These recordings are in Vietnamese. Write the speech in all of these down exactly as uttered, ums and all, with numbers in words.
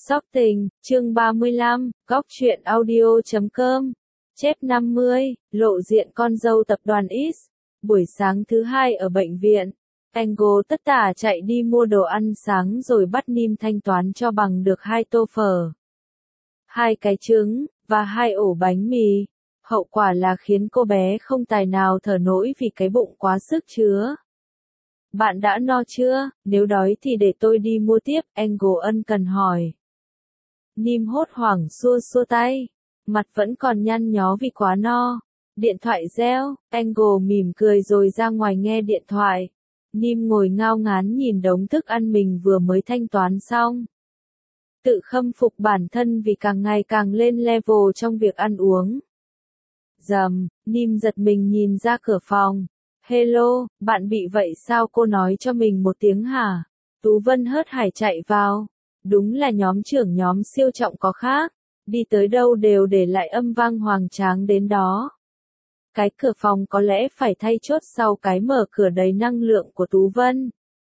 Sóc Tình, chương ba mươi lăm, góc truyện audio chấm com. Chép năm mươi, lộ diện con dâu tập đoàn X. Buổi sáng thứ hai ở bệnh viện, Angle tất tả chạy đi mua đồ ăn sáng rồi bắt Nim thanh toán cho bằng được hai tô phở, hai cái trứng, và hai ổ bánh mì. Hậu quả là khiến cô bé không tài nào thở nổi vì cái bụng quá sức chứa. Bạn đã no chưa? Nếu đói thì để tôi đi mua tiếp, Angle ân cần hỏi. Nim hốt hoảng xua xua tay, mặt vẫn còn nhăn nhó vì quá no. Điện thoại reo, Angle mỉm cười rồi ra ngoài nghe điện thoại. Nim ngồi ngao ngán nhìn đống thức ăn mình vừa mới thanh toán xong. Tự khâm phục bản thân vì càng ngày càng lên level trong việc ăn uống. Dầm, Nim giật mình nhìn ra cửa phòng. Hello, bạn bị vậy sao, cô nói cho mình một tiếng hả? Tú Vân hớt hải chạy vào. Đúng là nhóm trưởng nhóm siêu trọng có khác. Đi tới đâu đều để lại âm vang hoành tráng đến đó. Cái cửa phòng có lẽ phải thay chốt sau cái mở cửa đầy năng lượng của Tú Vân.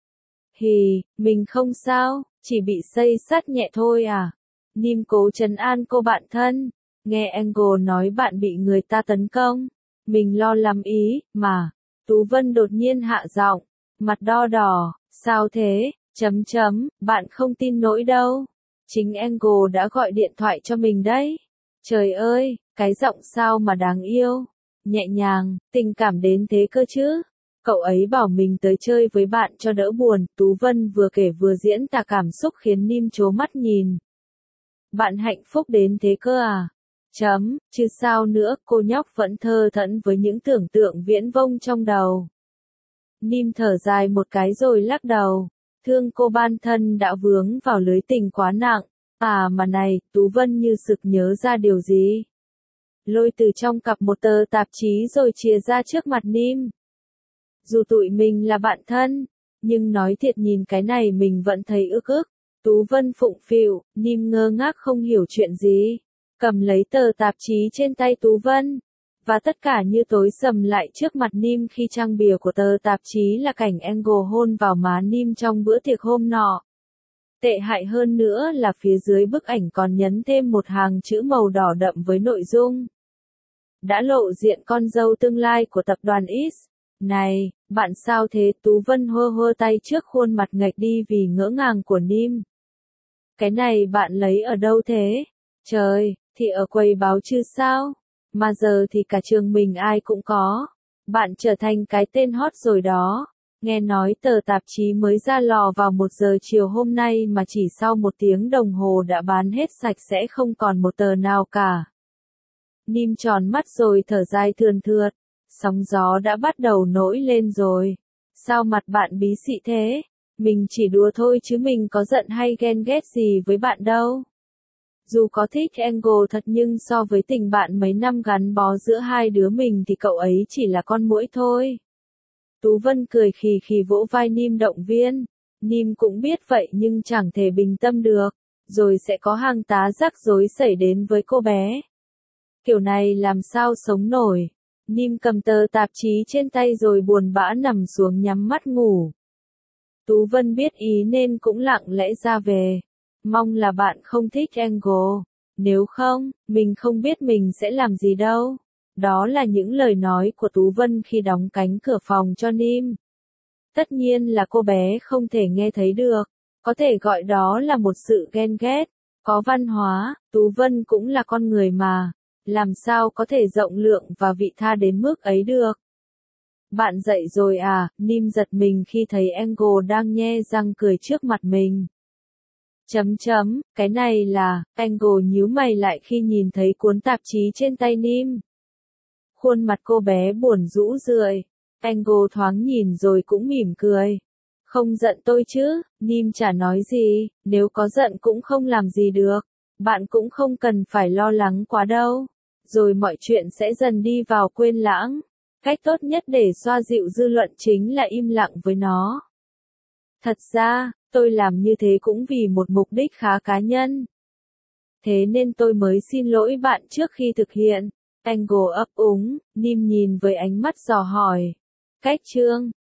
Hì, mình không sao, chỉ bị xây sát nhẹ thôi à. Nim cố trấn an cô bạn thân. Nghe Angle nói bạn bị người ta tấn công. Mình lo lắm ý, mà. Tú Vân đột nhiên hạ giọng, mặt đo đỏ, sao thế, chấm chấm, bạn không tin nổi đâu. Chính Angle đã gọi điện thoại cho mình đấy. Trời ơi, cái giọng sao mà đáng yêu, nhẹ nhàng, tình cảm đến thế cơ chứ. Cậu ấy bảo mình tới chơi với bạn cho đỡ buồn, Tú Vân vừa kể vừa diễn tả cảm xúc khiến Nim trố mắt nhìn. Bạn hạnh phúc đến thế cơ à? Chấm, chứ sao nữa, cô nhóc vẫn thơ thẫn với những tưởng tượng viễn vông trong đầu. Nim thở dài một cái rồi lắc đầu. Thương cô ban thân đã vướng vào lưới tình quá nặng. À mà này, Tú Vân như sực nhớ ra điều gì. Lôi từ trong cặp một tờ tạp chí rồi chìa ra trước mặt Nim. Dù tụi mình là bạn thân, nhưng nói thiệt nhìn cái này mình vẫn thấy ức ức. Tú Vân phụng phịu, Nim ngơ ngác không hiểu chuyện gì. Cầm lấy tờ tạp chí trên tay Tú Vân, và tất cả như tối sầm lại trước mặt Nim khi trang bìa của tờ tạp chí là cảnh Angle hôn vào má Nim trong bữa tiệc hôm nọ. Tệ hại hơn nữa là phía dưới bức ảnh còn nhấn thêm một hàng chữ màu đỏ đậm với nội dung. Đã lộ diện con dâu tương lai của tập đoàn X. Này, bạn sao thế? Tú Vân hơ hơ tay trước khuôn mặt nghệch đi vì ngỡ ngàng của Nim. Cái này bạn lấy ở đâu thế? Trời, thì ở quầy báo chứ sao? Mà giờ thì cả trường mình ai cũng có. Bạn trở thành cái tên hot rồi đó. Nghe nói tờ tạp chí mới ra lò vào một giờ chiều hôm nay mà chỉ sau một tiếng đồng hồ đã bán hết sạch sẽ không còn một tờ nào cả. Nim tròn mắt rồi thở dài thườn thượt. Sóng gió đã bắt đầu nổi lên rồi. Sao mặt bạn bí xị thế? Mình chỉ đùa thôi chứ mình có giận hay ghen ghét gì với bạn đâu. Dù có thích Angle thật nhưng so với tình bạn mấy năm gắn bó giữa hai đứa mình thì cậu ấy chỉ là con muỗi thôi. Tú Vân cười khì khì vỗ vai Nim động viên. Nim cũng biết vậy nhưng chẳng thể bình tâm được. Rồi sẽ có hàng tá rắc rối xảy đến với cô bé. Kiểu này làm sao sống nổi. Nim cầm tờ tạp chí trên tay rồi buồn bã nằm xuống nhắm mắt ngủ. Tú Vân biết ý nên cũng lặng lẽ ra về. Mong là bạn không thích Angle. Nếu không, mình không biết mình sẽ làm gì đâu. Đó là những lời nói của Tú Vân khi đóng cánh cửa phòng cho Nim. Tất nhiên là cô bé không thể nghe thấy được. Có thể gọi đó là một sự ghen ghét. Có văn hóa, Tú Vân cũng là con người mà. Làm sao có thể rộng lượng và vị tha đến mức ấy được. Bạn dậy rồi à? Nim giật mình khi thấy Angle đang nhe răng cười trước mặt mình. Chấm chấm, cái này là, Angle nhíu mày lại khi nhìn thấy cuốn tạp chí trên tay Nim. Khuôn mặt cô bé buồn rũ rượi. Angle thoáng nhìn rồi cũng mỉm cười. Không giận tôi chứ? Nim chả nói gì, nếu có giận cũng không làm gì được. Bạn cũng không cần phải lo lắng quá đâu. Rồi mọi chuyện sẽ dần đi vào quên lãng. Cách tốt nhất để xoa dịu dư luận chính là im lặng với nó. Thật ra, tôi làm như thế cũng vì một mục đích khá cá nhân. Thế nên tôi mới xin lỗi bạn trước khi thực hiện. Angle ấp úng, Nim nhìn với ánh mắt dò hỏi. Cách chương,